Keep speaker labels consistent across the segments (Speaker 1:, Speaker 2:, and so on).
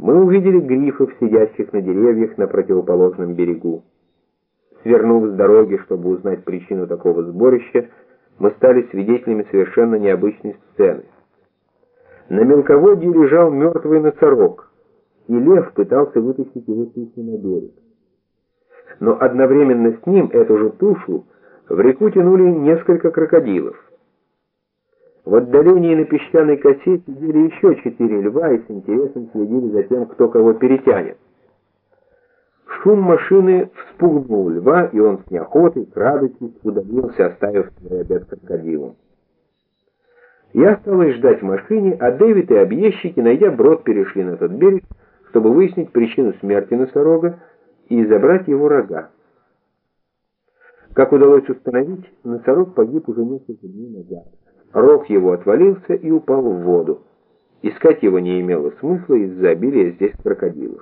Speaker 1: Мы увидели грифов, сидящих на деревьях на противоположном берегу. Свернув с дороги, чтобы узнать причину такого сборища, мы стали свидетелями совершенно необычной сцены. На мелководье лежал мертвый носорог, и лев пытался вытащить его тушу на берег. Но одновременно с ним эту же тушу в реку тянули несколько крокодилов. В отдалении на песчаной косе сидели еще 4 льва и с интересом следили за тем, кто кого перетянет. Шум машины вспугнул льва, и он с неохотой, крадучись, удалился, оставив свой обед крокодилам. Я осталась ждать в машине, а Дэвид и объездчики, найдя брод, перешли на тот берег, чтобы выяснить причину смерти носорога и забрать его рога. Как удалось установить, носорог погиб уже несколько дней назад. Рог его отвалился и упал в воду. Искать его не имело смысла из-за обилия здесь крокодилов.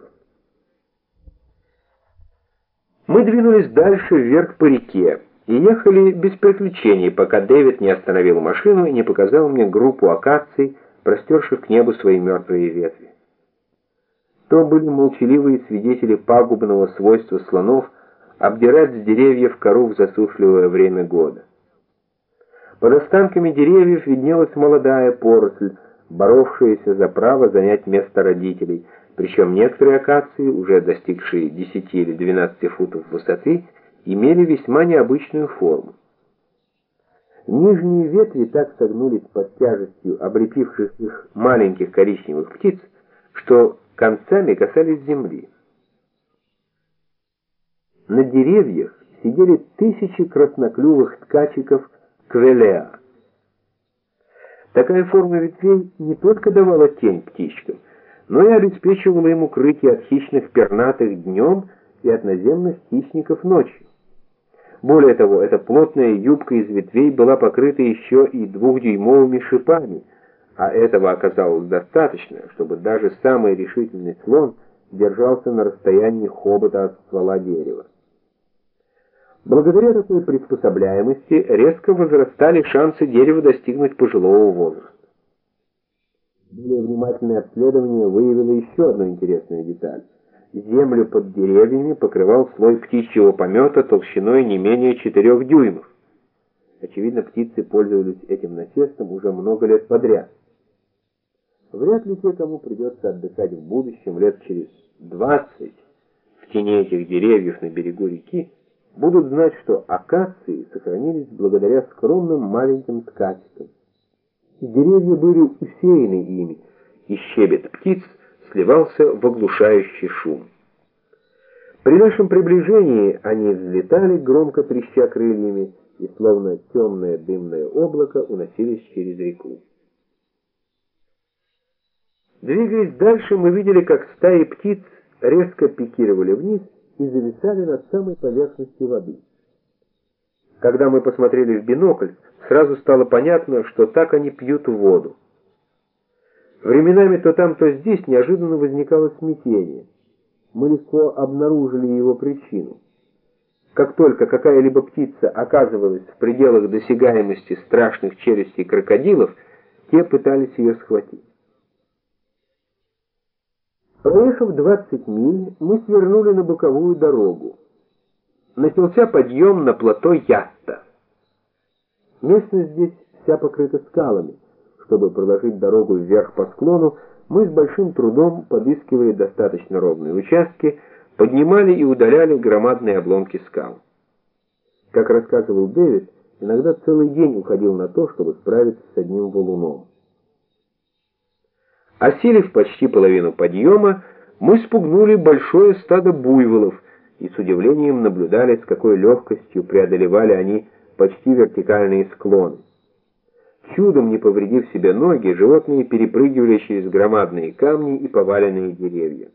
Speaker 1: Мы двинулись дальше вверх по реке и ехали без приключений, пока Дэвид не остановил машину и не показал мне группу акаций, простерших к небу свои мертвые ветви. То были молчаливые свидетели пагубного свойства слонов обдирать с деревьев кору в засушливое время года. Под останками деревьев виднелась молодая поросль, боровшаяся за право занять место родителей, причем некоторые акации, уже достигшие 10 или 12 футов высоты, имели весьма необычную форму. Нижние ветви так согнулись под тяжестью облепивших их маленьких коричневых птиц, что концами касались земли. На деревьях сидели тысячи красноклювых ткачиков квелеа. Такая форма ветвей не только давала тень птичкам, но и обеспечивала им укрытие от хищных пернатых днем и от наземных хищников ночью. Более того, эта плотная юбка из ветвей была покрыта еще и 2-дюймовыми шипами, а этого оказалось достаточно, чтобы даже самый решительный слон держался на расстоянии хобота от ствола дерева. Благодаря такой приспособляемости резко возрастали шансы дерева достигнуть пожилого возраста. Более внимательное обследование выявило еще одну интересную деталь. Землю под деревьями покрывал слой птичьего помета толщиной не менее 4 дюймов. Очевидно, птицы пользовались этим насестом уже много лет подряд. Вряд ли те, кому придется отдыхать в будущем лет через 20 в тени этих деревьев на берегу реки, будут знать, что акации сохранились благодаря скромным маленьким ткачикам. Деревья были усеяны ими, и щебет птиц сливался в оглушающий шум. При нашем приближении они взлетали, громко треща крыльями, и словно темное дымное облако уносились через реку. Двигаясь дальше, мы видели, как стаи птиц резко пикировали вниз и зависали над самой поверхностью воды. Когда мы посмотрели в бинокль, сразу стало понятно, что так они пьют воду. Временами то там, то здесь неожиданно возникало смятение. Мы легко обнаружили его причину. Как только какая-либо птица оказывалась в пределах досягаемости страшных челюстей крокодилов, те пытались ее схватить. Проехав 20 миль, мы свернули на боковую дорогу. Начался подъем на плато Ятта. Местность здесь вся покрыта скалами. Чтобы проложить дорогу вверх по склону, мы с большим трудом, подыскивая достаточно ровные участки, поднимали и удаляли громадные обломки скал. Как рассказывал Дэвид, иногда целый день уходил на то, чтобы справиться с одним валуном. Осилив почти половину подъема, мы спугнули большое стадо буйволов и с удивлением наблюдали, с какой легкостью преодолевали они почти вертикальные склоны. Чудом не повредив себе ноги, животные перепрыгивали через громадные камни и поваленные деревья.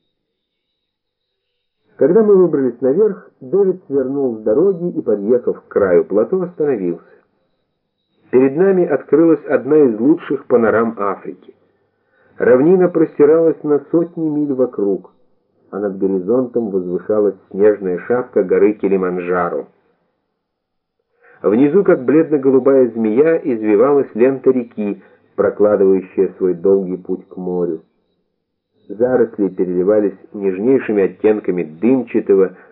Speaker 1: Когда мы выбрались наверх, Дэвид свернул с дороги и, подъехав к краю плато, остановился. Перед нами открылась одна из лучших панорам Африки. Равнина простиралась на сотни миль вокруг, а над горизонтом возвышалась снежная шапка горы Килиманджаро. Внизу, как бледно-голубая змея, извивалась лента реки, прокладывающая свой долгий путь к морю. Заросли переливались нежнейшими оттенками дымчатого,